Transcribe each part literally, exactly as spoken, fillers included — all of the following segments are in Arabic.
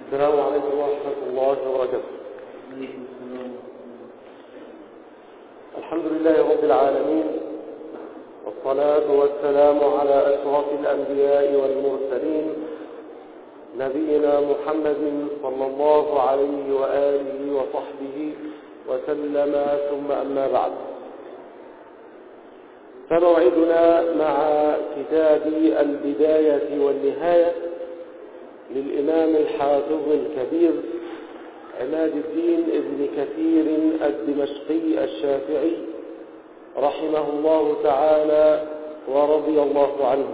السلام عليكم ورحمة الله وبركاته. الحمد لله رب العالمين، والصلاة والسلام على أشرف الأنبياء والمرسلين، نبينا محمد صلى الله عليه وآله وصحبه وسلم، ثم أما بعد، فموعدنا مع كتاب البداية والنهاية للإمام الحافظ الكبير عماد الدين ابن كثير الدمشقي الشافعي رحمه الله تعالى ورضي الله عنه.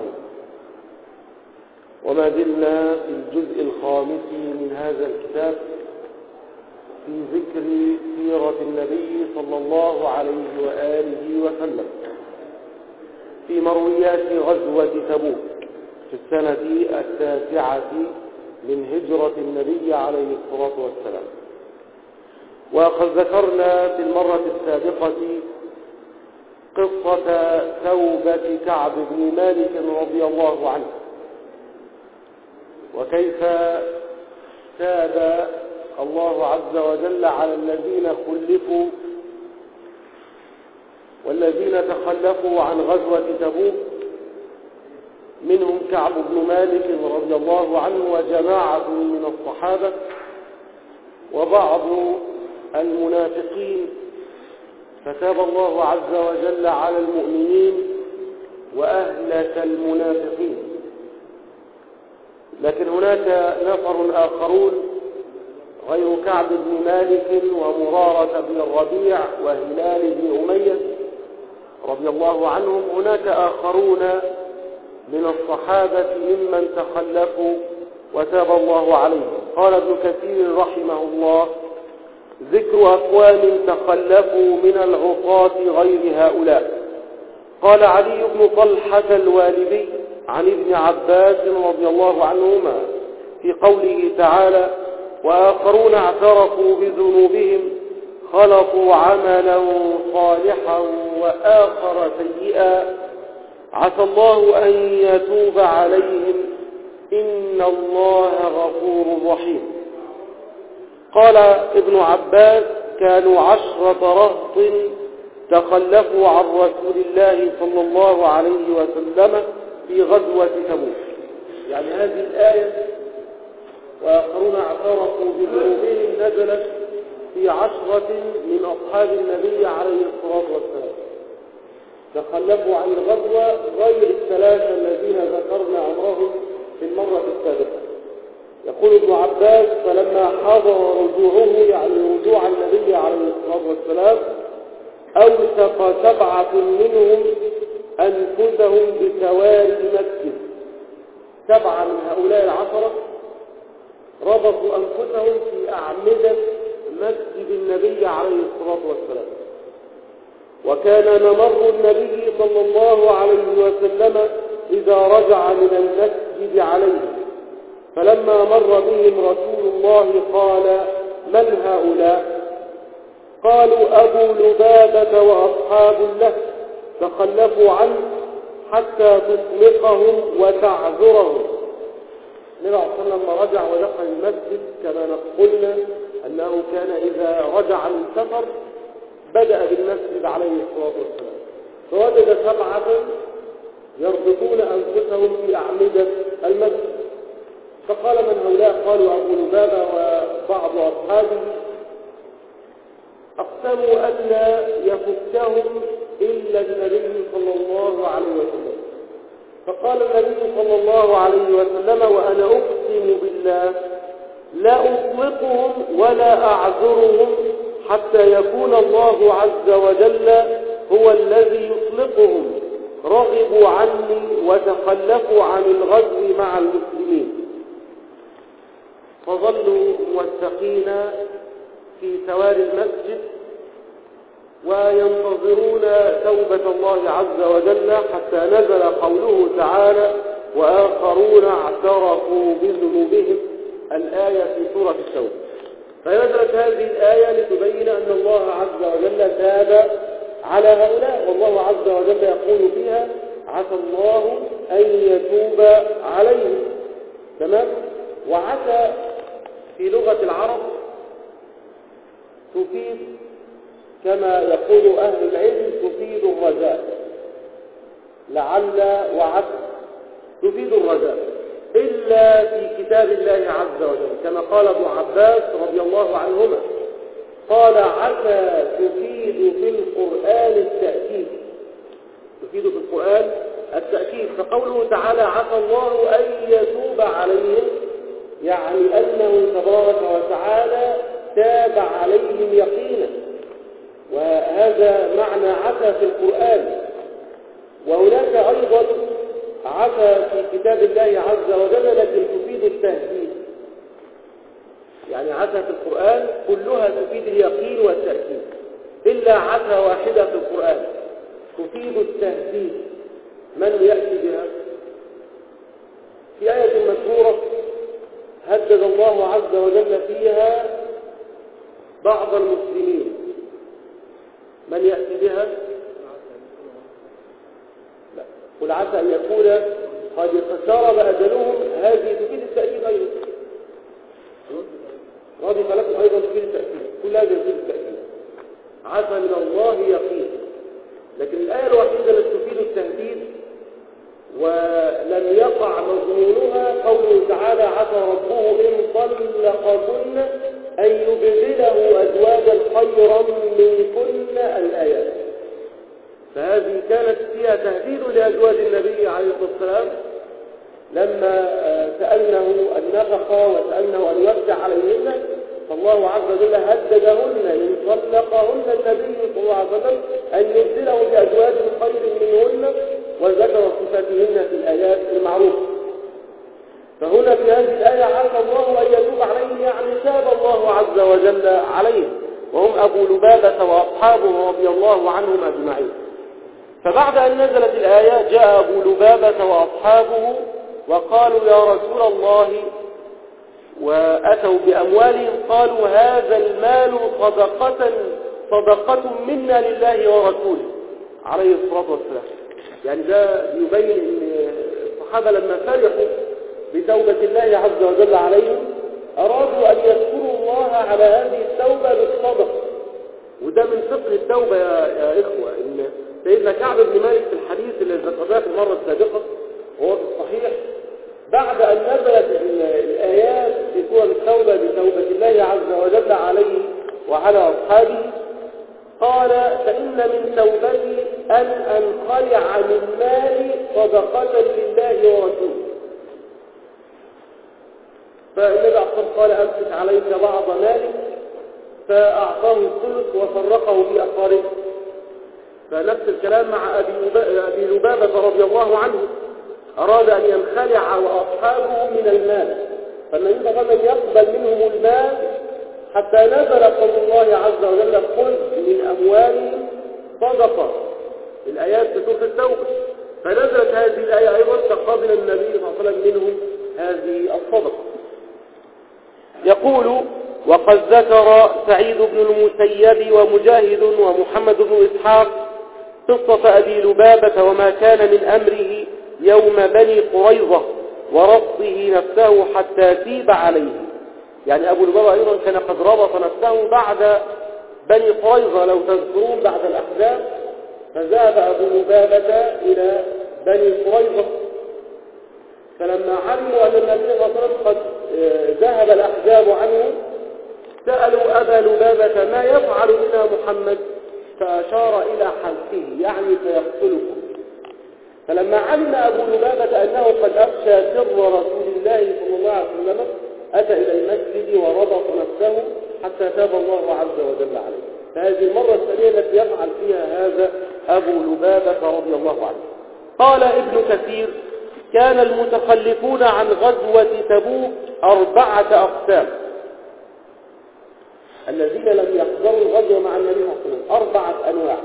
وما زلنا في الجزء الخامس من هذا الكتاب في ذكر سيرة النبي صلى الله عليه وآله وسلم في مرويات غزوة تبوك في السنة التاسعة من هجرة النبي عليه الصلاة والسلام. وقد ذكرنا في المرة السابقة قصة توبة كعب بن مالك رضي الله عنه، وكيف تاب الله عز وجل على الذين خلفوا والذين تخلفوا عن غزوة تبوك، منهم كعب بن مالك رضي الله عنه وجماعة من الصحابة وبعض المنافقين، فتاب الله عز وجل على المؤمنين وأهلك المنافقين. لكن هناك نفر آخرون غير كعب بن مالك ومرارة بن الربيع وهلال بن أمية رضي الله عنهم، هناك آخرون من الصحابة ممن تخلفوا وتاب الله عليهم. قال ابن كثير رحمه الله: ذكر أقوام تخلفوا من العصاة غير هؤلاء. قال علي بن طلحة الوالدي عن ابن عباس رضي الله عنهما في قوله تعالى: وآخرون اعترفوا بذنوبهم خلطوا عملا صالحا وآخر سيئا عسى الله أن يتوب عليهم إن الله غفور رحيم. قال ابن عباس: كانوا عشرة رهط تخلفوا عن رسول الله صلى الله عليه وسلم في غزوة تبوك. يعني هذه الآية وآخرون اعترفوا بذنوبهم نزلت في عشرة من أصحاب النبي عليه الصلاة والسلام تخلفوا عن الغزوة غير الثلاثة الذين ذكرنا أمرهم في المرة السابقة. يقول ابن عباس: فلما حضر رجوعه، يعني رجوع النبي عليه الصلاة والسلام، أوثق سبعة منهم أنفسهم بسواري المسجد. سبعة من هؤلاء العشرة ربطوا أنفسهم في أعمدة مسجد النبي عليه الصلاة والسلام. وكان ممر النبي صلى الله عليه وسلم إذا رجع من المسجد عليه، فلما مر بهم رسول الله قال: من هؤلاء؟ قالوا: أبو لبابة وأصحاب له تخلفوا عنه حتى تطلقهم وتعذرهم. النبي صلى الله عليه وسلم لما رجع ودخل المسجد كما قلنا أنه كان إذا رجع من سفر بدأ بالمسجد عليه الصلاة والسلام، فوجد سبعة يربطون أنفسهم في أعمدة المسجد، فقال: من هؤلاء؟ قالوا: أبو لبابة وبعض أصحابه أقسموا أن لا يفكهم إلا النبي صلى الله عليه وسلم. فقال النبي صلى الله عليه وسلم: وأنا أقسم بالله لا أطلقهم ولا أعذرهم حتى يكون الله عز وجل هو الذي يطلقهم. رغبوا عني وتخلفوا عن الغزو مع المسلمين. فظلوا موثقين في سواري المسجد وينتظرون توبة الله عز وجل، حتى نزل قوله تعالى: وآخرون اعترفوا بذنوبهم، الآية في سورة التوبة. فنزلت هذه الآية لتبين أن الله عز وجل تاب على هؤلاء، والله عز وجل يقول فيها: عسى الله أن يتوب عليهم. تمام؟ وعسى في لغة العرب تفيد كما يقول أهل العلم تفيد الرجاء، لعل وعسى تفيد الرجاء، إلا في كتاب الله عز وجل كما قال ابن عباس رضي الله عنهما قال عسى تفيد في القرآن التأكيد، تفيد في القرآن التأكيد. فقوله تعالى عسى الله أن يتوب عليهم يعني أنه تبارك وتعالى تاب عليهم يقينا، وهذا معنى عسى في القرآن. وهناك أيضا عسى في كتاب الله عز وجل لكن تفيد التهديد، يعني عسى في القرآن كلها تفيد اليقين والتأكيد إلا عسى واحدة في القرآن تفيد التهديد. من يأتي بها؟ في آية مذكورة هدد الله عز وجل فيها بعض المسلمين، من يأتي بها؟ لا، قل عسى أن يكون قد اقترب أجلهم، هذه تفيد التأكيد أيضا، رضي فلكم أيضا تفيد التأكيد، كل هذه تفيد التأكيد. عسى من الله يقين، لكن الآية الوحيدة التي تفيد التهديد ولم يقع مضمونها قوله تعالى عسى ربه إن طلقكن أن يبدله أزواجا خيرا منكن الآيات، فهذه كانت فيها تهديد لأزواج النبي عليه الصلاة والسلام لما سألنه النفقة وسألنه أن يرجع عليهن، فالله عز وجل هددهن إن طلقهن النبي صلى الله عليه وسلم أن يبدله بأزواج خير منهن، وذكر صفاتهن في الآيات المعروفة. فهنا في هذه الآية عسى الله أن يتوب عليهم يعني تاب الله عز وجل عليهم، وهم أبو لبابة وأصحابه رضي الله عنهم أجمعين. فبعد أن نزلت الآية جاء أبو لبابة وأصحابه وقالوا يا رسول الله، وأتوا بأموالهم قالوا هذا المال صدقة صدقة منا لله ورسوله عليه الصلاة والسلام. يعني ده يبين أن الصحابة لما فرحوا بتوبة الله عز وجل عليهم أرادوا أن يذكروا الله على هذه التوبة بالصدقة، وده من فقه التوبة يا, يا إخوة. إن سيدنا كعب بن مالك في الحديث اللي ذكرناه في المرة السابقة وهو في الصحيح بعد أن نزلت الآيات في سورة التوبة بتوبة الله عز وجل عليه وعلى أصحابه قال فإن من توبتي أن أنخلع من مالي صدقة لله ورسوله. فالنبي عليه الصلاة قال أمسك عليك بعض مالك، فأعطاه الثلث وفرقه في أقاربه. فنفس الكلام مع أبي لبابة رضي الله عنه، أراد أن ينخلع وأصحابه من المال، فالنبي صلى الله عليه وسلم يقبل منهم المال حتى نزل قول الله عز وجل خذ من أموالهم صدقة، الآيات في سورة التوبة. فنزلت هذه الآية أيضا فقبل النبي صلى الله عليه وسلم منهم هذه الصدقة. يقول وقد ذكر سعيد بن المسيب ومجاهد ومحمد بن إسحاق قصة أبي لبابة وما كان من أمره يوم بني قريظة وربطه نفسه حتى تيب عليه. يعني أبو لبابة أيضا كان قد ربط نفسه بعد بني قريظة، لو تذكرون بعد الأحزاب فذهب أبو لبابة إلى بني قريظة، فلما علموا أن النبي صلى الله عليه وسلم قد ذهب الأحزاب عنه سألوا أبا لبابة ما يفعل بنا محمد، فأشار إلى حلقه يعني فيقتلكم. فلما علم أبو لبابة أنه قد أفشى سر رسول الله صلى الله عليه وسلم أتى إلى المسجد وربط نفسه حتى تاب الله عز وجل عليه. فهذه المرة الثانية التي يفعل فيها هذا أبو لبابة رضي الله عنه. قال ابن كثير كان المتخلفون عن غزوة تبوك أربعة أقسام، الذين لم يحضروا الغزوة مع النبي صلى الله عليه وسلم أربعة أنواع.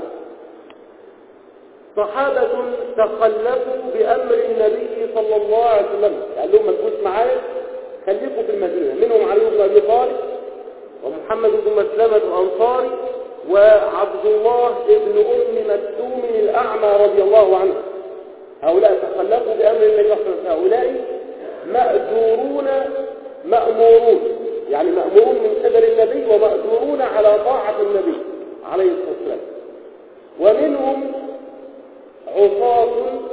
صحابة تخلفوا بأمر النبي صلى الله عليه وسلم، قال لهم ما تجوش معايا خليكم في المدينة، منهم علي بن أبي طالب ومحمد بن مسلمة الأنصاري وعبد الله بن أم مكتوم الأعمى رضي الله عنه. هؤلاء تخلفوا بأمر النبي صلى الله عليه وسلم، هؤلاء مأجورون مأمورون، يعني مأمورون من قبل النبي ومأجورون على طاعة النبي عليه الصلاة والسلام. ومنهم عصاة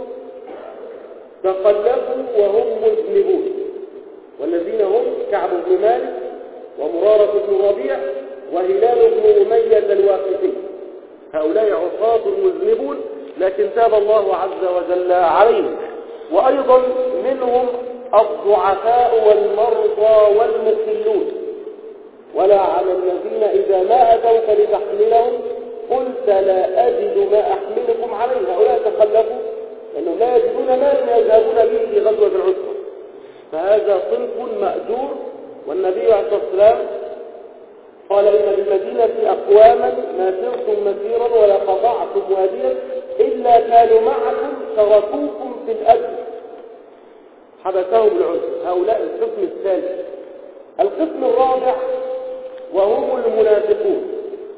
تخلفوا وهم مذنبون، والذين هم كعب بن مالك ومرارة بن ربيع وهلال بن أمية الواقفي. هؤلاء عصاة مذنبون لكن تاب الله عز وجل عليهم. وأيضا منهم الضعفاء والمرضى والمكلون. ولا على الذين إذا ما أتوك لتحملهم قلت لا أجد ما أحملكم عليه. هؤلاء تخلفوا لأنهم لا يجدون مالا يذهبون به في غزوة العسرة، فهذا صنف مأجور. والنبي عليه الصلاة والسلام قال إن بالمدينة أقواما ما سرتم مسيرا ولا قطعتم واديا إلا كانوا معكم شركوكم في الأجر حبسهم العذر. هؤلاء القسم الثالث. القسم الرابع وهم المنافقون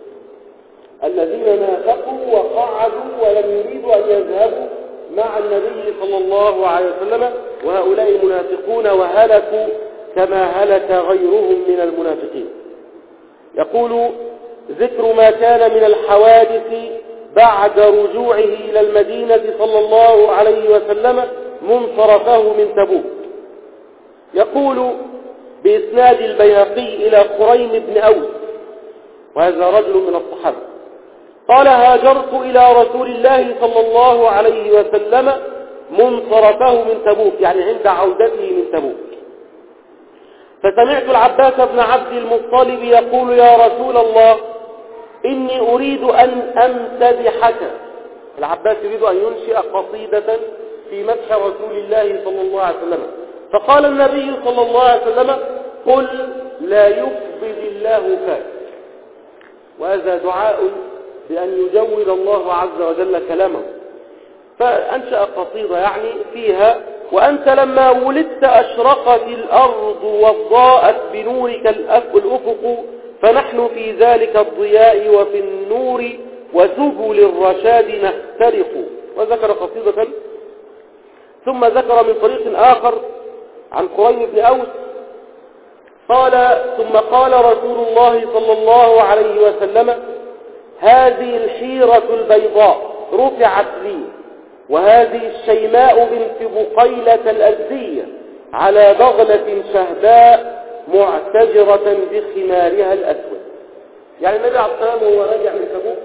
الذين نافقوا وقعدوا ولم يريدوا أن يذهبوا مع النبي صلى الله عليه وسلم، وهؤلاء المنافقون وهلكوا كما هلك غيرهم من المنافقين. يقول ذكر ما كان من الحوادث بعد رجوعه إلى المدينة صلى الله عليه وسلم منصرفه من تبوك. يقول بإسناد البيهقي إلى خريم بن أوس، وهذا رجل من الصحابة، قال هاجرت إلى رسول الله صلى الله عليه وسلم منصرفه من تبوك، يعني عند عودته من تبوك، فسمعت العباس بن عبد المطلب يقول يا رسول الله إني أريد أن أمتدحك. العباس يريد أن ينشئ قصيدة في مدح رسول الله صلى الله عليه وسلم، فقال النبي صلى الله عليه وسلم قل لا يكبد الله فاك. وهذا دعاء بأن يجود الله عز وجل كلامه. فأنشأ قصيدة يعني فيها وأنت لما ولدت أشرقت الأرض وضاءت بنورك الأفق، فنحن في ذلك الضياء وفي النور وسبل الرشاد نخترق. وذكر قصيدة ثم ذكر من طريق آخر عن خريم بن أوس قال ثم قال رسول الله صلى الله عليه وسلم هذه الحيرة البيضاء رفعت لي وهذه الشيماء بنت بقيلة الأزدية على بغلة شهباء معتجرة بخمارها الأسود. يعني النبي عليه الصلاة والسلام وهو راجع من تبوك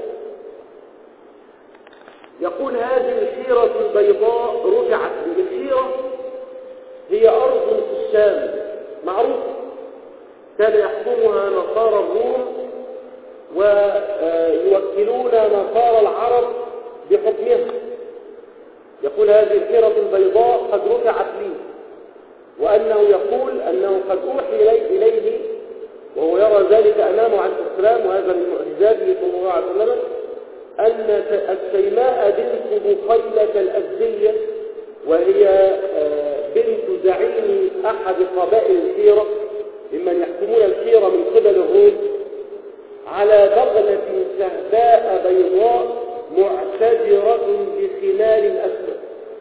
يقول هذه الحيرة البيضاء رفعت لي. الحيرة هي أرض في الشام معروفة كان يحكمها نصارى الروم ويوكلون نصارى العرب بحكمها. يقول هذه الحيرة البيضاء قد رفعت لي، وأنه يقول أنه قد أوحي إليه وهو يرى ذلك أمامه عليه السلام، وهذا من معجزاته صلى الله عليه وسلم، أن الشيماء بنت بقيلة الأزدية وهي بنت زعيم أحد قبائل الحيرة ممن يحكمون الحيرة من قبل الروم على بغلة شهباء بيضاء معتجرة بخلال أسود.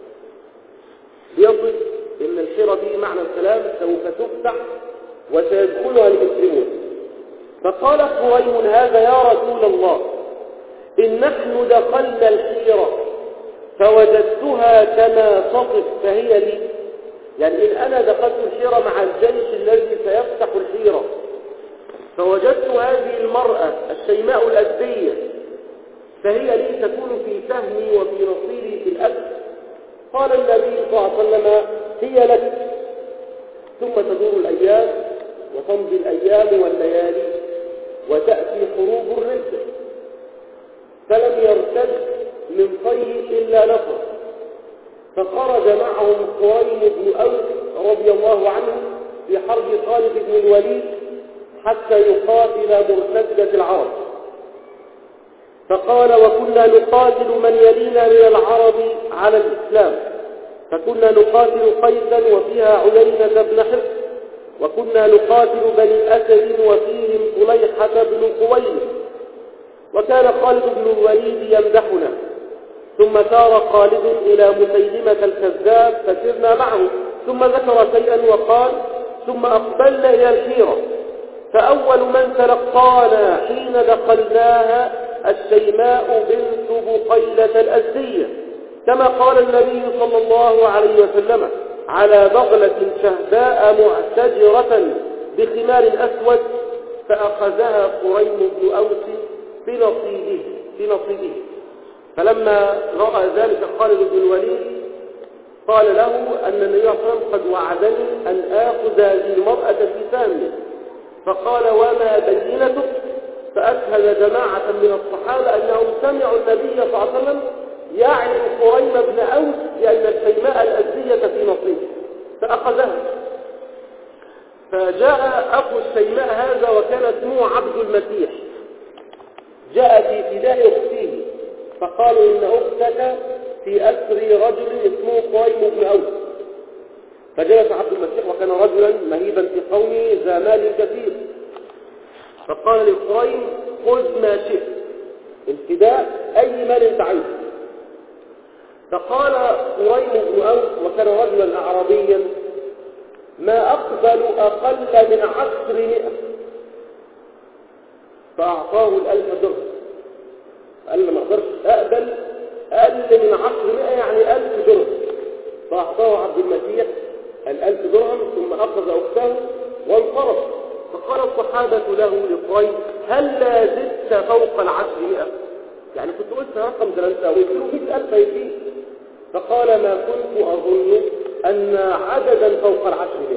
يصف أن الحيرة دي معنى الكلام سوف تفتح وسيدخلها المسلمون. فقال خريم هذا يا رسول الله إن نحن دخلنا الحيرة فوجدتها كما تصف فهي لي. يعني إن أنا دخلت الحيرة مع الجيش الذي سيفتح الحيرة فوجدت هذه المرأة الشيماء الأزدية فهي لي تكون في سهمي وفي نصيبي في الأجر. قال النبي صلى الله عليه وسلم هي لك. ثم تدور الأيام وتمضي الأيام والليالي وتأتي حروب الردة، فلم يرتد من طيه إلا نفر، فخرج معهم خريم بن أوس رضي الله عنه في حرب خالد بن الوليد حتى يقاتل مرتدة العرب. فقال وكنا نقاتل من يلينا من العرب على الإسلام، فكنا نقاتل قيسا وفيها عيينة بن حصن، وكنا نقاتل بني أسد وفيهم طليحة بن قويل، وكان خالد بن الوليد يمدحنا. ثم سار خالد إلى مسيلمة الكذاب فسرنا معه، ثم ذكر شيئا وقال ثم أقبلنا إلى الحيرة تلقانا حين دخلناها الشيماء بنت بقيلة الأزدية، كما قال النبي صلى الله عليه وسلم: على بغلة شهباء معتجرة بخمار أسود، فأخذها قريم بن أوس بنصيبه بنصيبه فلما رأى ذلك خالد بن الوليد قال له أن النبي صلى الله عليه وسلم قد وعدني أن آخذ هذه المرأة في سامي، فقال: وما بينتك؟ فأشهد جماعة من الصحابة أنهم سمعوا النبي صلى الله عليه وسلم يعرف قريم بن أوس بأن الشيماء الأزدية في نصيبه، فأخذها. فجاء أخو الشيماء هذا وكان اسمه عبد المسيح، جاء في فداء أخته، فقالوا: إن أختك في أسر رجل اسمه قريم بن أوس. فجلس عبد المسيح وكان رجلا مهيبا في قومه ذا مال كثير، فقال لقريم: خذ ما شئت، الفداء أي مال انت عايزه. فقال قريم بن أوس وكان رجلا أعرابيا: ما أقبل أقل من عشرمائة. فأعطاه الألف درهم، قال: ما أقدرش أقبل أقل من عشرمائة، يعني ألف درهم. فأعطاه عبد المسيح الألف درهم ثم أخذ أخته وانصرف. فقال الصحابة له لقريم: هل لا زدت فوق العشرمائة؟ يعني كنت قلت رقم ده انت قلت له مئة ألف يجيب. فقال: ما كنت أظن أن عددا فوق العشرمائة.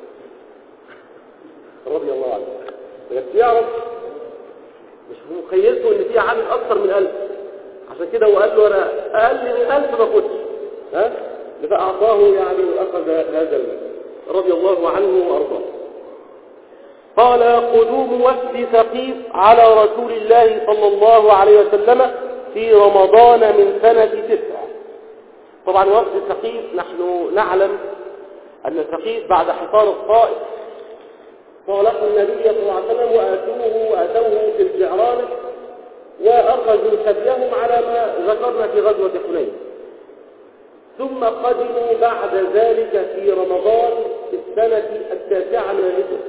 رضي الله عنه. بس يعرف مش مخيلته ان في عدد اكثر من ألف، عشان كده هو قال له: انا اقل من ألف ما كنتش، ها فاعطاه يعني واخذ هذا المال رضي الله عنه وارضاه. قال: قدوم وفد ثقيف على رسول الله صلى الله عليه وسلم في رمضان من سنة تسع. طبعا وفد ثقيف نحن نعلم ان ثقيف بعد حصار الطائف صالحوا النبي صلى الله عليه وسلم وآتوه وآتوه في الجعرانة وأخذوا سبيهم على ما ذكرنا في غزوة حنين. ثم قدموا بعد ذلك في رمضان في السنة التاسعة من الهجرة،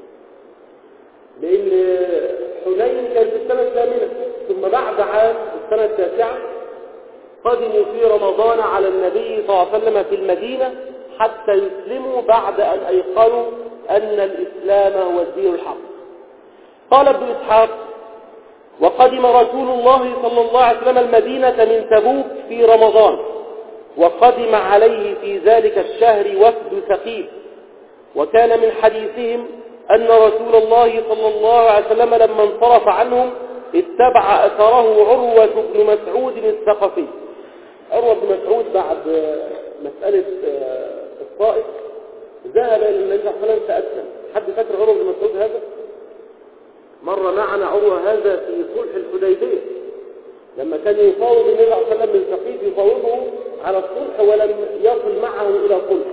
لأن حنين كانت في السنة الثامنة، ثم بعد عام السنة التاسعة قدموا في رمضان على النبي صلى الله عليه وسلم في المدينة حتى يسلموا بعد أن أيقنوا أن الإسلام هو الدين الحق. قال ابن إسحاق: وقدم رسول الله صلى الله عليه وسلم المدينة من تبوك في رمضان، وقدم عليه في ذلك الشهر وفد ثقيف، وكان من حديثهم أن رسول الله صلى الله عليه وسلم لما انصرف عنهم اتبع أثره عروة بن مسعود الثقفي. عروة بن مسعود بعد مسألة الطائف ذهب إلى النبي صلى الله عليه وسلم فأسلم. حد فاكر عروة بن مسعود هذا؟ مر معنا عروة هذا في صلح الحديبية، لما كان يفاوض النبي صلى الله عليه وسلم من ثقيف يفاوضه على الصلح ولم يصل معه إلى صلح.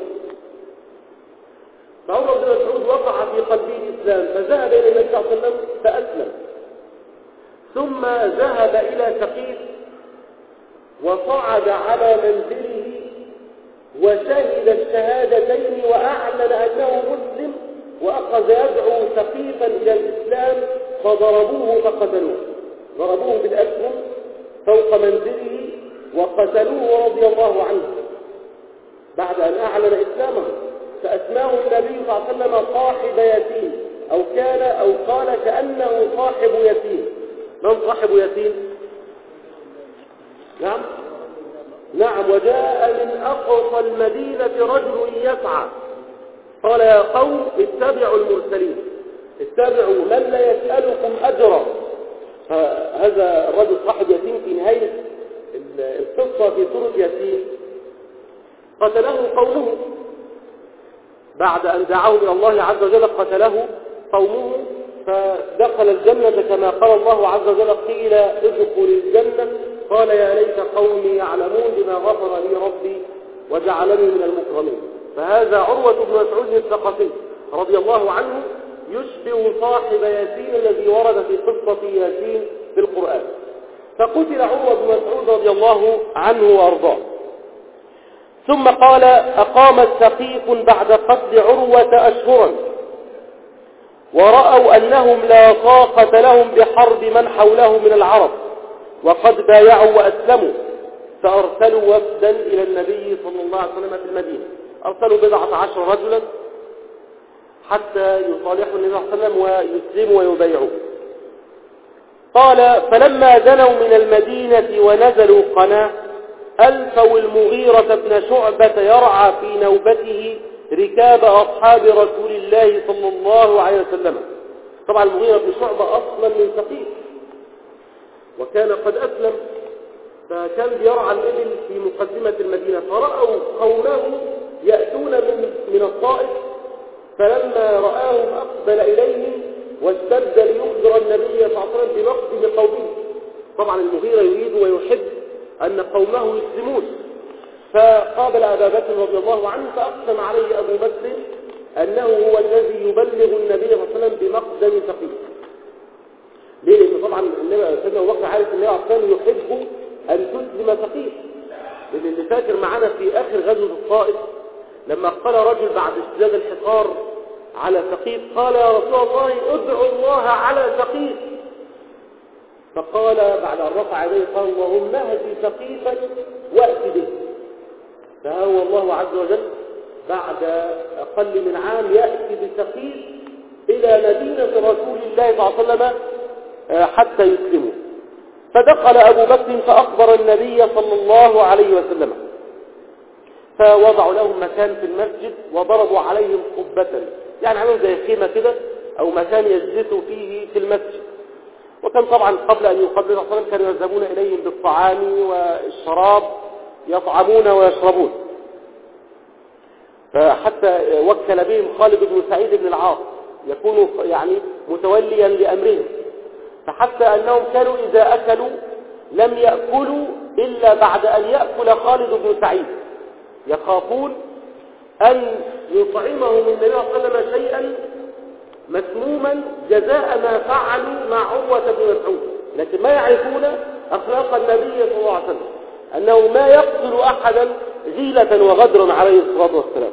فعروة بن مسعود وقع في قلبه الإسلام فذهب إلى النبي صلى الله عليه وسلم فأسلم، ثم ذهب إلى ثقيف وصعد على منزله وشهد الشهادتين وأعلن أنه مسلم، وأخذ يدعو ثقيفا إلى الإسلام، فضربوه فقتلوه، ضربوه بالأسهم فوق منزله وقتلوه رضي الله عنه بعد أن أعلن إسلامه. فأسماه النبي صلى الله عليه وسلم صاحب يتيم، أو كان أو قال كأنه صاحب يتيم. من صاحب يتيم؟ نعم نعم وجاء من أقصى المدينة رجل يسعى قال: يا قوم اتبعوا المرسلين، اتبعوا من لا يسألكم أجرا. هذا الرجل صاحب يتيم في نهاية القصة في سورة ياسين قتله قومه بعد أن دعوا إلى الله عز وجل، قتله قومه فدخل الجنة كما قال الله عز وجل: قيل ادخل الجنة قال: يا ليت قومي يعلمون بما غفر لي ربي وجعلني من المكرمين. فهذا عروة بن مسعود الثقفي رضي الله عنه يشبه صاحب ياسين الذي ورد في قصة ياسين في القرآن. فقتل عروة بن مسعود رضي الله عنه وأرضاه. ثم قال: أقامت ثقيف بعد قتل عروة أشهرا، ورأوا أنهم لا طاقة لهم بحرب من حوله من العرب وقد بايعوا وأسلموا، فأرسلوا وفدا إلى النبي صلى الله عليه وسلم في المدينة. أرسلوا بضعة عشر رجلا حتى يصالحوا النبي صلى الله عليه وسلم ويسلموا ويبايعوا. قال: فلما دنوا من المدينة ونزلوا قناة ألفوا المغيرة بن شعبة يرعى في نوبته ركاب أصحاب رسول الله صلى الله عليه وسلم. طبعا المغيرة بن شعبة أصلا من ثقيف وكان قد أسلم، فكان يرعى الإبل في مقدمة المدينة، فرأوا قومه يأتون من من الطائف، فلما رآهم أقبل إليهم واشتد ليخبر النبي صلى الله عليه وسلم بمقدم قومه. طبعا المغيرة يريد ويحب أن قومه يسلمون، فقابل أبا بكر رضي الله عنه، فأقسم عليه أبو بكر أنه هو الذي يبلغ النبي صلى الله عليه وسلم بمقدم ثقيف. ليه؟ لأن طبعا النبي سيدنا أبو بكر عارف النبي عليه الصلاة والسلام يحب أن تسلم ثقيف. لأن اللي فاكر معنا في آخر غزوة الطائف لما قال رجل بعد اشتداد الحصار على ثقيف، قال: يا رسول الله ادعو الله على ثقيف. فقال بعد أن رفع يديه قال: اللهم اهد ثقيفا وأت به. فهو الله عز وجل بعد أقل من عام يأتي بثقيف إلى مدينة رسول الله صلى الله عليه وسلم حتى يسلموا. فدخل أبو بكر فأخبر النبي صلى الله عليه وسلم، فوضعوا لهم مكان في المسجد وضربوا عليهم قبة، يعني عملوا زي خيمة كده أو مكان يجلسوا فيه في المسجد. وكان طبعا قبل أن يقبل صلى الله عليه وسلم كانوا يذهبون إليهم بالطعام والشراب، يطعمون ويشربون. فحتى وكل بهم خالد بن سعيد بن العاص يكون يعني متوليا لأمرهم، فحتى أنهم كانوا إذا أكلوا لم يأكلوا إلا بعد أن يأكل خالد بن سعيد، يخافون أن يطعمهم النبي صلى الله عليه وسلم شيئا مسموما جزاء ما فعلوا مع عروة بن مسعود، لكن ما يعرفون أخلاق النبي صلى الله عليه وسلم أنه ما يقتل أحدا غيلة وغدرا عليه الصلاة والسلام.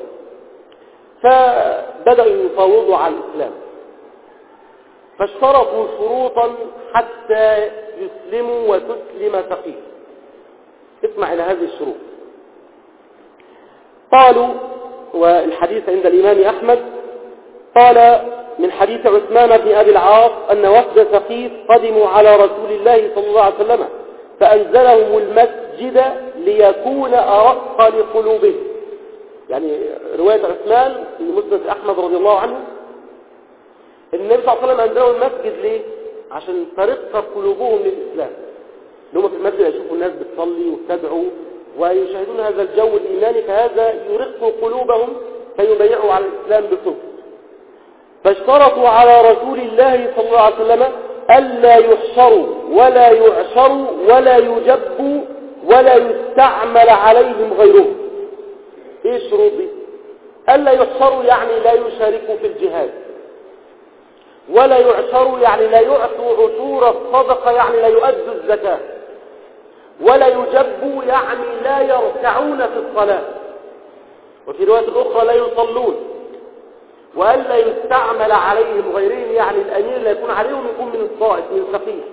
فبدأوا يفاوضوا على الإسلام، فاشترطوا شروطا حتى يسلموا وتسلم ثقيف. اسمع إلى هذه الشروط. قالوا، والحديث عند الإمام أحمد، قال من حديث عثمان بن أبي العاص أن وفد ثقيف قدموا على رسول الله صلى الله عليه وسلم فأنزلهم المسجد ليكون أرق لقلوبهم. يعني رواية عثمان في مسند أحمد رضي الله عنه، النبي صلى الله عليه وسلم أنزلهم المسجد ليه؟ عشان ترق قلوبهم للإسلام. لهم في المسجد يشوفوا الناس بتصلي وتدعو ويشاهدون هذا الجو الإيماني، فهذا يرق قلوبهم فيبيعوا على الإسلام بصدق. فاشترطوا على رسول الله صلى الله عليه وسلم ألا يحشروا ولا يعشروا ولا يجبوا ولا يستعمل عليهم غيرهم. ايه الشروط دي؟ ألا يحشروا يعني لا يشاركوا في الجهاد، ولا يعشروا يعني لا يعطوا عشور الصدقة يعني لا يؤدوا الزكاة، ولا يجبوا يعني لا يركعون في الصلاة، وفي رواية أخرى لا يصلون، وألا يستعمل عليهم غيرهم يعني الأمير اللي يكون عليهم يكون من الطائف من ثقيف.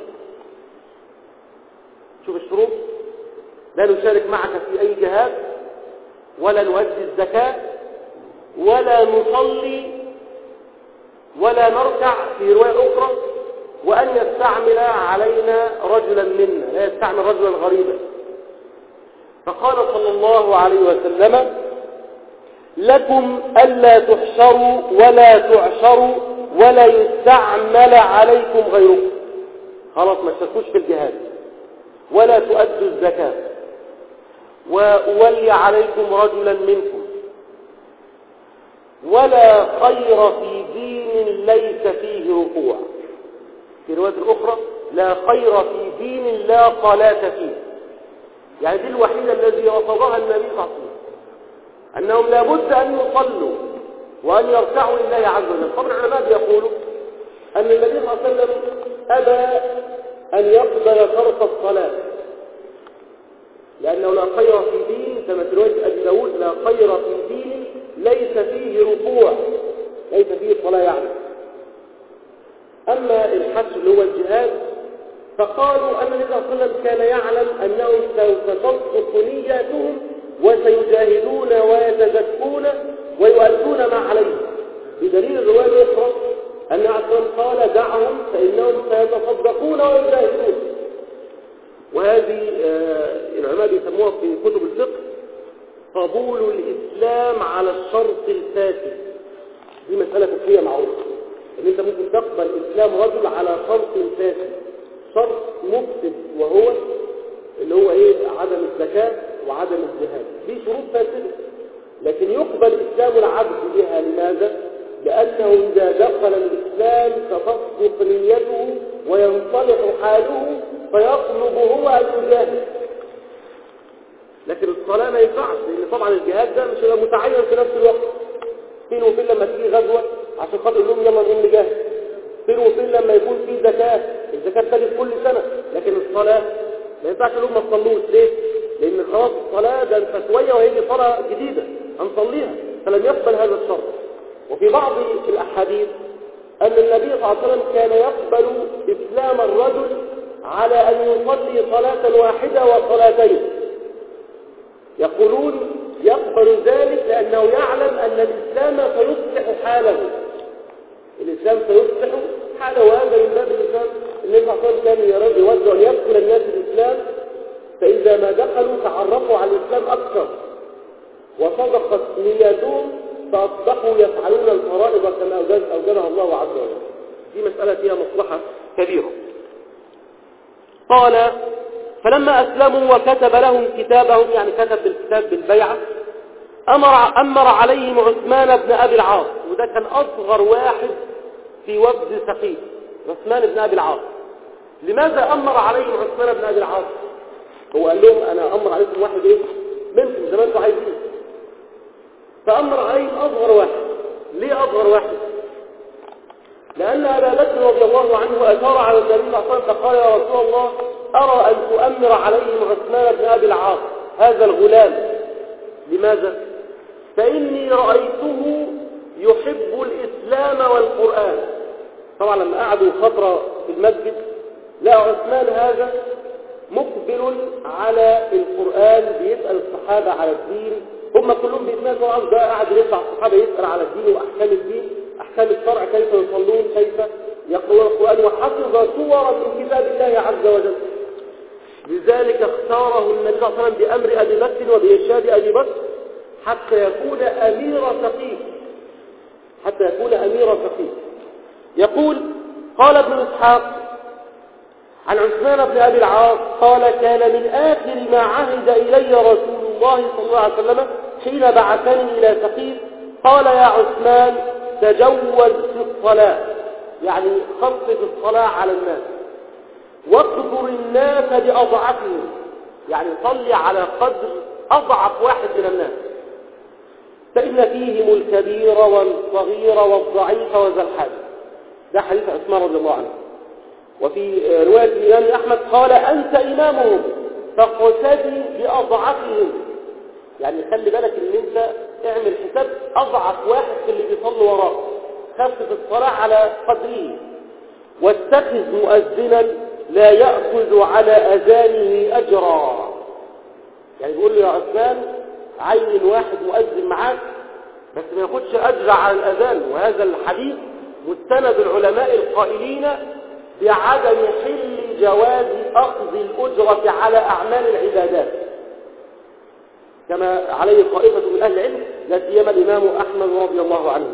شوف الشروط: لا نشارك معك في أي جهاد، ولا نؤدي الزكاة، ولا نصلي، ولا نركع في رواية أخرى، وأن يستعمل علينا رجلا منا، لا يستعمل رجلا غريبا. فقال صلى الله عليه وسلم: لكم ألا تحشروا ولا تعشروا ولا يستعمل عليكم غيركم. خلاص ما تشاركوش في الجهاد، ولا تؤدوا الزكاة، وأولي عليكم رجلا منكم، ولا خير في دين ليس فيه ركوع. في رواية أخرى: لا خير في دين لا صلاة فيه. يعني دي الوحيدة الذي رفضها النبي صلى الله عليه وسلم، أنهم لابد أن يصلوا وأن يركعوا لله عز وجل. طبعا العلماء يقولوا أن النبي صلى الله عليه وسلم أبى أن يقبل شرط الصلاة، لأنه لا خير في دين، كما في رواية أبي داود: لا خير في دين ليس فيه ركوع، ليس فيه صلاة يعني. أما الحج اللي هو الجهاد فقالوا أن النبي صلى الله عليه وسلم كان يعلم أنهم سوف تصدق نياتهم وسيجاهدون ويتزكون ويؤدون ما عليهم، بدليل الرواية الأخرى أن عثمان قال دعهم فإنهم سيتصدقون ويجاهدون. وهذه العلماء بيسموها في كتب الفقه قبول الإسلام على الشرط الفاسد. دي مسألة فقهية معروفة ان انت ممكن تقبل اسلام رجل على شرط فاسد، شرط مفسد وهو اللي هو ايه؟ عدم الزكاة وعدم الجهاد. دي شروط فاسدة، لكن يقبل اسلام العبد بها. لماذا؟ لانه اذا دخل الاسلام تصدق نيته وينصلح حاله فيطلب هو ان يجاهد. لكن الصلاة ما ينفعش، لان طبعا الجهاد ده مش هيبقى متعين في نفس الوقت. فين وفين لما تيجي غزوة عشان خاطر لهم يلا نقوم نجاهد، فين وفين لما يكون في زكاة، الزكاة بتجي كل سنة. لكن الصلاة ما ينفعش لهم ما تصلوش. ليه؟ لأن خلاص الصلاة ده انت شوية وهيجي صلاة جديدة هنصليها، فلم يقبل هذا الشرط. وفي بعض الأحاديث أن النبي صلى الله عليه وسلم كان يقبل إسلام الرجل على أن يصلي صلاة واحدة وصلاتين. يقولون يقبل ذلك لأنه يعلم أن الإسلام سيصلح حاله، الإسلام سيصلح حاله. وهذا من باب الإسلام النبي صلى الله عليه وسلم كان يود أن يدخل الناس الإسلام، فإذا ما دخلوا تعرفوا على الإسلام أكثر وصدقت نياتهم فأصبحوا يفعلون الفرائض كما أوجدها الله عز وجل. دي مسألة فيها مصلحة كبيرة. قال فلما أسلموا وكتب لهم كتابهم، يعني كتب الكتاب بالبيعة، أمر, أمر عليهم عثمان بن أبي العاص، وده كان أصغر واحد في وفد ثقيف، عثمان بن أبي العاص. لماذا أمر عليهم عثمان بن أبي العاص؟ هو قال لهم أنا أمر عليكم واحد إيه؟ منكم زي ما أنتم عايزين. فأمر عليهم أصغر واحد. ليه أصغر واحد؟ لأن أبا بكر رضي الله عنه أشار على النبي صلى الله عليه وسلم فقال يا رسول الله أرى أن تؤمر عليهم عثمان بن أبي العاص هذا الغلام. لماذا؟ فإني رأيته يحب الإسلام والقرآن. طبعا لما قعدوا فترة في المسجد لقى عثمان هذا مقبل على القرآن، بيسأل الصحابة على الدين، هم كلهم بيسألوا طبعا، ده قاعد يرفع الصحابة يسأل على الدين وأحكام الدين، أحكام الشرع، كيف يصلون، كيف يقرؤون القرآن، وحفظ صورا من كتاب الله عز وجل. لذلك اختاره النبي صلى الله عليه وسلم بأمر أبي بكر وبإرشاد أبي بكر حتى يكون أمير ثقيف، حتى يكون أمير ثقيف. يقول قال ابن إسحاق عن عثمان بن أبي العاص قال كان من آخر ما عهد إلي رسول الله صلى الله عليه وسلم حين بعثني إلى ثقيف قال يا عثمان تجوز في الصلاة، يعني خفف الصلاة على الناس، واقدر الناس بأضعفهم، يعني صلي على قدر أضعف واحد من الناس، فإن فيهم الكبير والصغير والضعيف وذا الحاجة. ده حديث عثمان رضي الله عنه. وفي رواية الإمام أحمد قال أنت إمامهم فاقتدي بأضعفهم، يعني خلي بالك ان انت اعمل حساب أضعف واحد في اللي بيصلي وراك، خفف الصلاة على قدره، واتخذ مؤذنا لا يأخذ على أذانه أجرا. يعني بيقول له يا عثمان عين واحد مؤذن معاك بس ما ياخدش أجر على الأذان. وهذا الحديث مستند العلماء القائلين بعدم حل جواز أخذ الأجرة على أعمال العبادات، كما عليه طائفة من أهل العلم لا سيما الإمام أحمد رضي الله عنه.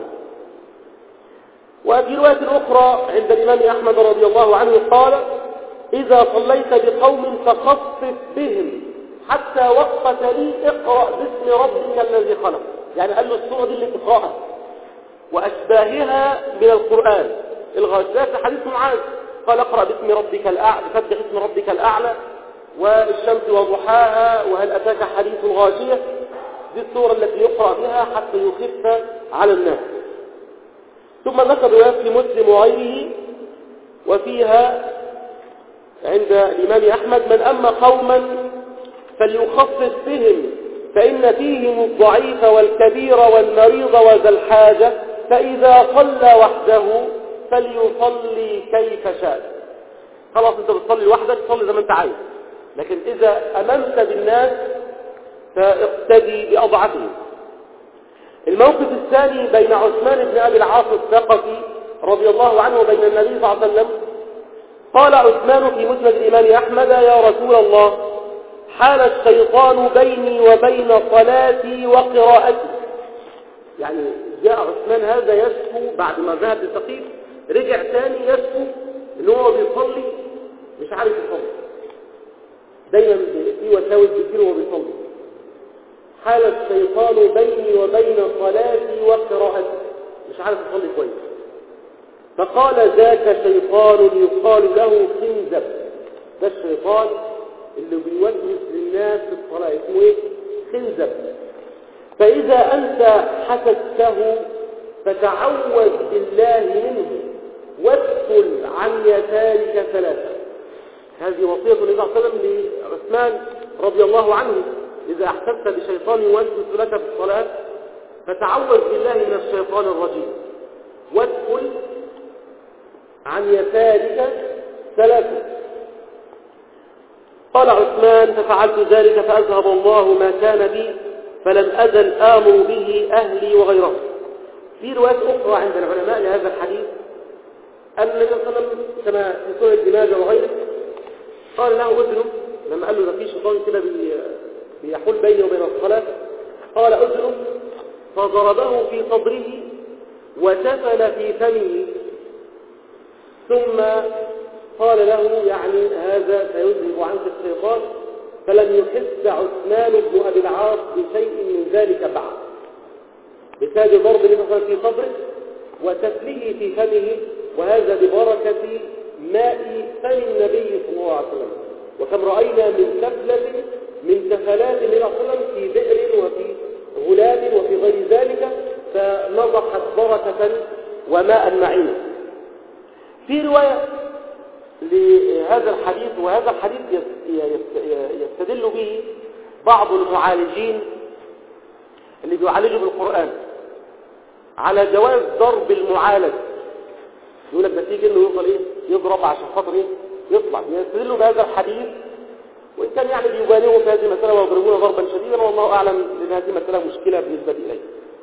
وفي رواية أخرى عند الإمام أحمد رضي الله عنه قال إذا صليت بقوم فخفف بهم حتى وقفت لي اقرأ باسم ربك الذي خلق، يعني قال له السورة دي اللي تقرأها وأشباهها من القرآن الغاشية في حديث معاذ قال اقرأ باسم ربك الأعلى، بفتح اسم ربك الأعلى والشمس وضحاها وهل أتاك حديث الغاشية. دي السورة التي يقرأ بها حتى يخف على الناس. ثم ذكر روايات في مسلم وغيره وفيها عند الإمام أحمد من أما قوما فليخفف بهم فإن فيهم الضعيف والكبير والمريض وذا الحاجة، فإذا صلى وحده فليصلي كيف شاء. خلاص انت بتصلي لوحدك، صلي زي ما انت عايز، لكن اذا اممت بالناس فاقتدي باضعفهم. الموقف الثاني بين عثمان بن ابي العاص الثقفي رضي الله عنه وبين النبي صلى الله عليه وسلم. قال عثمان في مسند الامام احمد: يا رسول الله، حال الشيطان بيني وبين صلاتي وقراءتي. يعني جاء عثمان هذا يشكو بعد ما ذهب للثقيف، رجع ثاني يشكو ان هو بيصلي مش عارف يصلي، دايما في وساوس كتير وهو بيصلي. حال الشيطان بيني وبين صلاتي وقراءتي، مش عارف يصلي كويس. فقال: ذاك شيطان يقال له خنزب. ده الشيطان اللي بيوسوس للناس في الصلاة، اسمه ايه؟ خنزب. فإذا أنت حسدته فتعوذ بالله منه وادخل عن يسارك ثلاثة. هذه وصية النبي صلى الله عليه وسلم لعثمان رضي الله عنه: إذا أحسست بشيطان يوسوس لك في الصلاة فتعوذ بالله من الشيطان الرجيم وادخل عن يسارك ثلاثة. قال عثمان: ففعلت ذلك فأذهب الله ما كان بي، فلم أزل آمر به أهلي وغيرهم. في روايات أخرى عند العلماء لهذا الحديث أن النبي صلى الله عليه وسلم كما في سورة ابن ماجه وغيره قال له أذنه، لما قال له ده في شيطان كده بيحول بيني وبين الصلاة، قال أذنه، فضربه في صدره وتفل في فمه، ثم قال له: يعني هذا سيذهب عنك الشيطان. فلم يحس عثمان بن أبي العاص بشيء من ذلك بعد، بسبب ضرب النبي في صدره وتفليه في فمه، وهذا ببركة ماء فم النبي صلى الله عليه وسلم. وكم رأينا من تفلة من تفلات النبي صلى الله عليه وسلم في بئر وفي غلاب وفي غير ذلك، فنضحت بركة وماء معينا. في رواية لهذا الحديث، وهذا الحديث يستدل به بعض المعالجين اللي بيعالجوا بالقرآن على جواز ضرب المعالج. يقول لك ده تيجي انه يفضل ايه يضرب عشان خاطر ايه يطلع. يستدلوا بهذا الحديث، وان كان يعني بيبالغوا في هذه المسألة ويضربون ضربا شديدا، والله اعلم، لان هذه المسألة مشكلة بالنسبة اليه.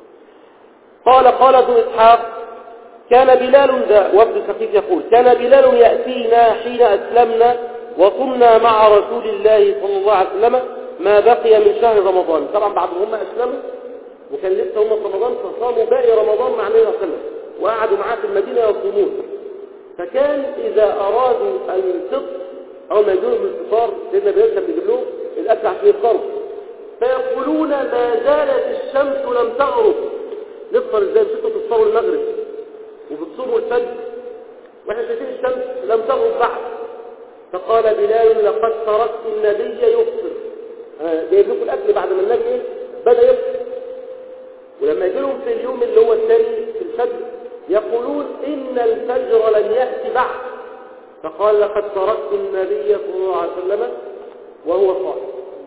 قال قال ابن اسحاق: كان بلال، ده وفد ثقيف يقول: كان بلال يأتينا حين أسلمنا وصمنا مع رسول الله صلى الله عليه وسلم ما بقي من شهر رمضان. طبعا بعد هم أسلموا وكان لسه هم في رمضان، فصاموا باقي رمضان مع النبي صلى الله عليه وسلم وقعدوا معاه في المدينة يصومون. فكان إذا أرادوا أن يفطروا أو ما يجوز الفطار، سيدنا بلال كان بيجيب لهم الأكل عشان يفطروا، فيقولون: ما زالت الشمس لم تغرب. نفطر ازاي؟ بتبقوا تفطروا المغرب وبتصوموا الفجر واحنا شايفين الشمس لم تغرب بعد. فقال بلال: لقد تركت النبي يفطر. انا جايب لكم الاكل بعد ما النبي ايه بدا يفطر. ولما يجي لهم في اليوم اللي هو الثاني في الفجر يقولون: ان الفجر لن ياتي بعد. فقال: لقد تركت النبي صلى الله عليه وسلم وهو صائم،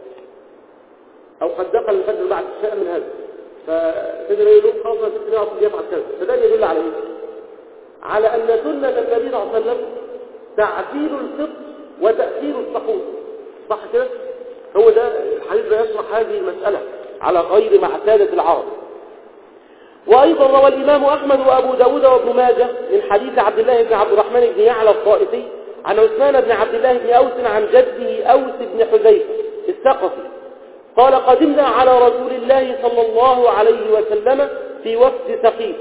او قد دخل الفجر بعد شيء من هذا. فسيدنا يقول خلاص سيدنا عبد يفعل كذا. فده يدل على ايه؟ على ان سنة النبي صلى الله عليه وسلم تعديل الفطر وتأثير السحور. صح كده؟ هو ده الحديث ده يشرح هذه المسألة على غير ما اعتادت العرب. وأيضا روى الإمام أحمد وأبو داود وابن ماجه من حديث عبد الله بن عبد الرحمن بن يعلى الطائفي عن عثمان بن عبد الله بن أوس عن جده أوس بن حذيفة الثقفي قال: قدمنا على رسول الله صلى الله عليه وسلم في وفد ثقيف،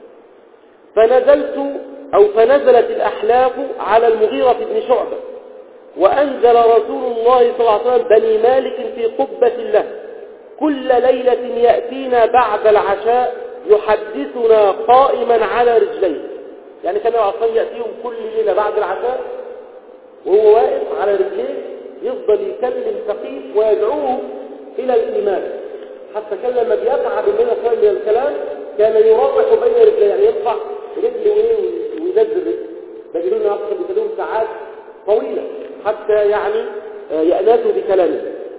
فنزلت أو فنزلت الأحلاف على المغيرة بن شعبة، وأنزل رسول الله صلى الله عليه وسلم بني مالك في قبة له كل ليلة يأتينا بعد العشاء يحدثنا قائما على رجليه. يعني كان عصام يأتيهم كل ليلة بعد العشاء وهو واقف على رجليه، يفضل يكلم ثقيف ويدعوه إلى الإيمان. حتى كان لما بيقع بيننا شوية من الكلام كان يرافق بين رجليه، يعني يرفع رجله وينزل رجله. بيجدون أكثر بيجدون ساعات طويلة حتى يعني يأنسوا بكلامه.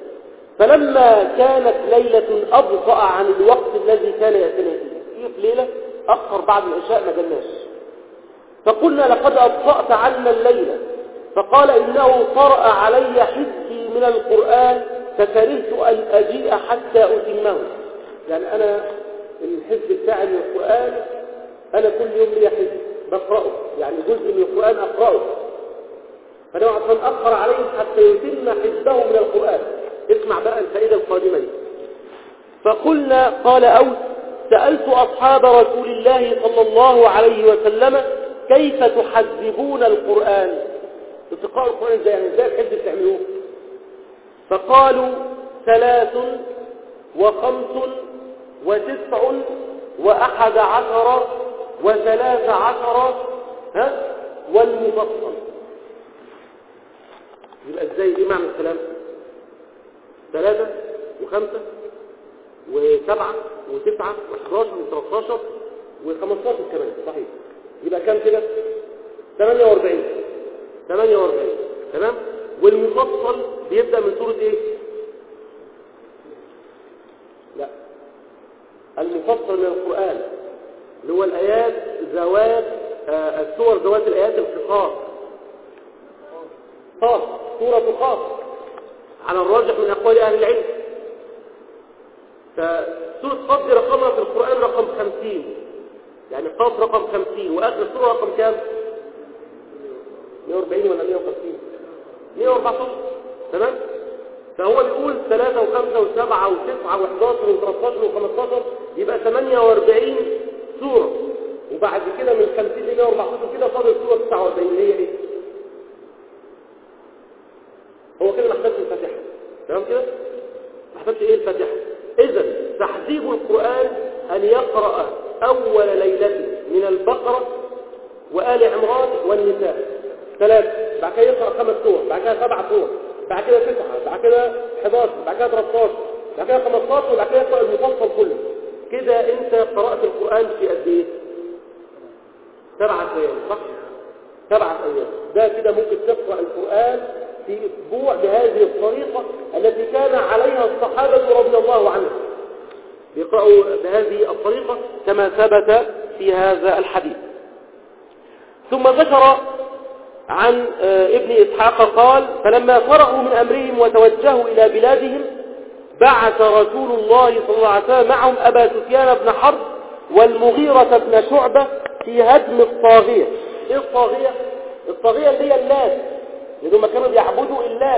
فلما كانت ليلة أبطأ عن الوقت الذي كان يأتينا فيه، في ليلة أخر بعد العشاء ما جلناش، فقلنا لقد أبطأت عنا الليلة. فقال إنه قرأ علي حزبي من القرآن فكرهت أن أجيء حتى أتمه. يعني أنا الحزب بتاعي من القرآن أنا كل يوم لي حزب بقرأه، يعني جزء من القرآن أقرأه، فأنا عشان أقرأ عليهم حتى يتم حزبه من القرآن. اسمع بقى الفائدة القادمة دي. فقلنا قال أوس سألت أصحاب رسول الله صلى الله عليه وسلم كيف تحذبون القرآن؟ تقرأوا القرآن ازاي؟ يعني ازاي الحزب بتعملوه؟ فقالوا ثلاث وخمس وتسع وأحد عشر وثلاث عشر ها والمفصل. يبقى ازاي؟ ايه معنى الكلام؟ ثلاثة وخمسة وسبعة وتسعة وحداشر وثلاثاشر وخمستاشر كمان، صحيح. يبقى كام كده؟ ثمانية وأربعين. ثمانية وأربعين، تمام. والمفصل بيبدأ من سورة ايه؟ لا، المفصل من القرآن اللي هو الآيات ذوات آه السور ذوات الآيات القصار. قاف، سورة قاف على الراجح من أقوال أهل العلم. فسورة قاف دي رقمها في القرآن رقم خمسين، يعني قاف رقم خمسين، وآخر سورة رقم كام؟ مئة وأربعين ولا مئة وخمسين؟ مئة وأربعتاشر، تمام. فهو بيقول ثلاثة وخمسة وسبعة وتسعة وحداشر وثلاثاشر وخمستاشر، يبقى ثمانية وأربعين سورة. وبعد كده من خمسين ل مئة وأربعتاشر كده فاضل سورة تسعة وأربعين اللي هي ايه؟ هو كده ما حدثش الفاتحة، تمام كده؟ ما حدثش ايه الفاتحة. إذا تحذيب القرآن أن يقرأ أول ليلة من البقرة وآل عمران والنساء ثلاثة، بعد كده يقرأ خمس سور، بعد كده سبع سور، بعد كده تسعة، بعد كده حداشر، بعد كده ثلاثاشر، بعد كده خمستاشر، وبعد كده يقرأ المفصل كله. كده أنت قرأت القرآن في قد إيه؟ سبعة أيام، صح؟ سبعة أيام. ده كده ممكن تقرأ القرآن في أسبوع بهذه الطريقة التي كان عليها الصحابة رضي الله عنهم، يقرأوا بهذه الطريقة كما ثبت في هذا الحديث. ثم ذكر عن ابن إسحاق قال فلما فرغوا من أمرهم وتوجهوا إلى بلادهم بعث رسول الله صلى الله عليه وسلم معهم أبا سفيان بن حرب والمغيرة بن شعبة في هدم الطاغية. إيه الطاغية؟ الطاغية اللي هي اللات، لأنهم كانوا بيعبدوا اللات،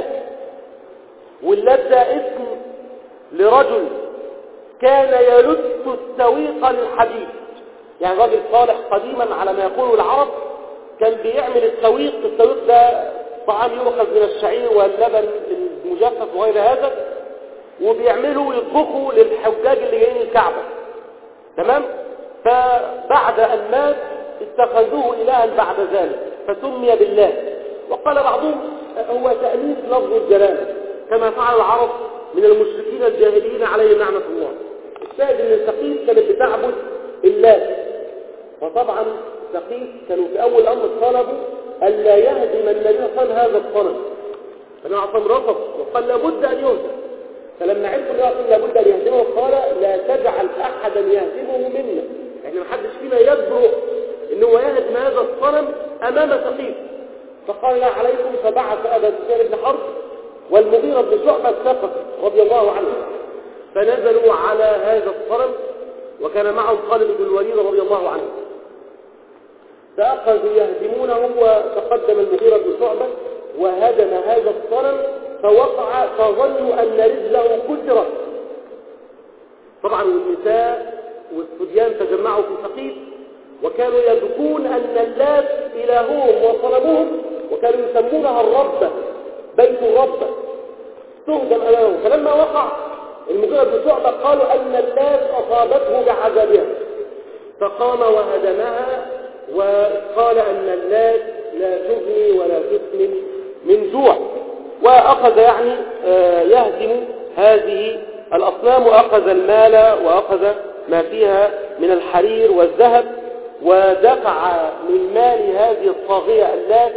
واللات ده اسم لرجل كان يلت السويق للحديد. يعني راجل صالح قديما على ما يقوله العرب، كان بيعمل السويق. السويق ده طعام يؤخذ من الشعير واللبن المجفف وغير هذا، وبيعملوا يطبخوا للحجاج اللي جايين الكعبة، تمام. فبعد أن مات اتخذوه إلها بعد ذلك فسمي بالله. وقال بعضهم هو تأنيث لفظ الجلالة كما فعل العرب من المشركين الجاهليين عليهم لعنة الله. الشاهد ان الثقيف كانت بتعبد اللات، فطبعا الثقيف كانوا في اول امر طلبوا الا يهدم النبي صلى الله عليه وسلم هذا الصنم، فالنبي عليه الصلاه رفض وقال لابد ان يهدم. فلما عرفوا النبي صلى لابد ان يهدمه قال لا تجعل احدا يهدمه منا، يعني ما حدش فينا يجرؤ ان هو يهدم هذا الصنم امام ثقيف. فقال لا عليكم، فبعث ابا سفيان بن حرب والمغيرة بن شعبة الثقفي رضي الله عنه، فنزلوا على هذا الصنم وكان معهم خالد بن الوليد رضي الله عنه، فأخذوا يهدمونه. وتقدم المغيرة بن شعبة وهدم هذا الصنم فوقع، فظنوا أن رجله كسرت. طبعا النساء والصبيان تجمعوا في ثقيف وكانوا يذكون أن اللات إلههم وصنمهم، وكانوا يسمونها الربة، بيت الربة تهدم أمامه. فلما وقع المغيرة بن شعبة قالوا أن اللات أصابته بعذابها، فقام وهدمها وقال أن اللات لا تغني ولا تسمن من جوع. وأخذ يعني يهدم هذه الأصنام، وأخذ المال وأخذ ما فيها من الحرير والذهب، ودفع من مال هذه الطاغية اللات،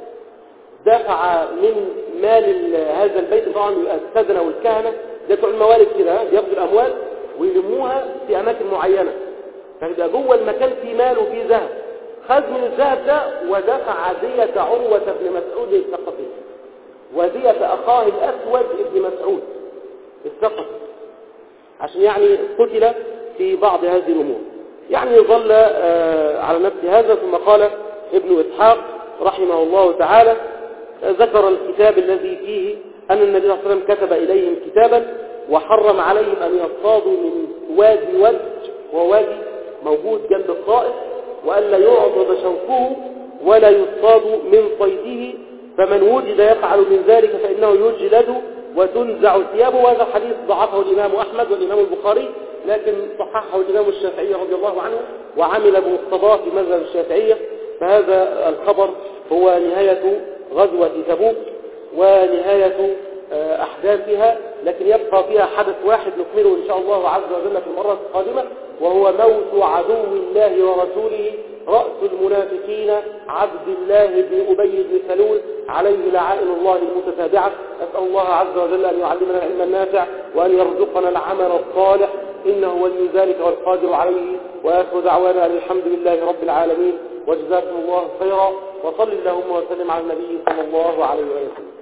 دفع من مال هذا البيت. طبعا السدنة والكهنة ده بتوع الموالد كده ياخذوا الأموال ويلموها في أماكن معينة، فيبقى جوه المكان في مال وفي ذهب، خذ من الذهب ده ودفع دية عروة بن مسعود الثقفي ودية أخاه الأسود ابن مسعود الثقفي، عشان يعني قتل في بعض هذه الأمور. يعني ظل على نفس هذا. ثم قال ابن إسحاق رحمه الله تعالى ذكر الكتاب الذي فيه أن النبي صلى الله عليه وسلم كتب إليهم كتابا وحرم عليهم أن يصطادوا من وادي ود، ووادي موجود جنب الطائف، وألا يعضد شوكه ولا يصطاد من صيده، فمن وجد يفعل من ذلك فإنه يجلد وتنزع ثيابه. وهذا الحديث ضعفه الإمام أحمد والإمام البخاري، لكن صححه الإمام الشافعي رضي الله عنه وعمل بمقتضاه في مذهب الشافعية. فهذا الخبر هو نهاية غزوة تبوك ونهاية أحداثها، لكن يبقى فيها حدث واحد نكمله إن شاء الله عز وجل في المرة القادمة، وهو موت عدو الله ورسوله رأس المنافقين عبد الله بن أبي بن سلول عليه لعائن الله المتتابعة. أسأل الله عز وجل أن يعلمنا العلم النافع وأن يرزقنا العمل الصالح، إنه ولي ذلك والقادر عليه. وآخر دعوانا أن الحمد لله رب العالمين، وجزاكم الله خيرا، وصل اللهم وسلم على النبي صلى الله عليه وسلم.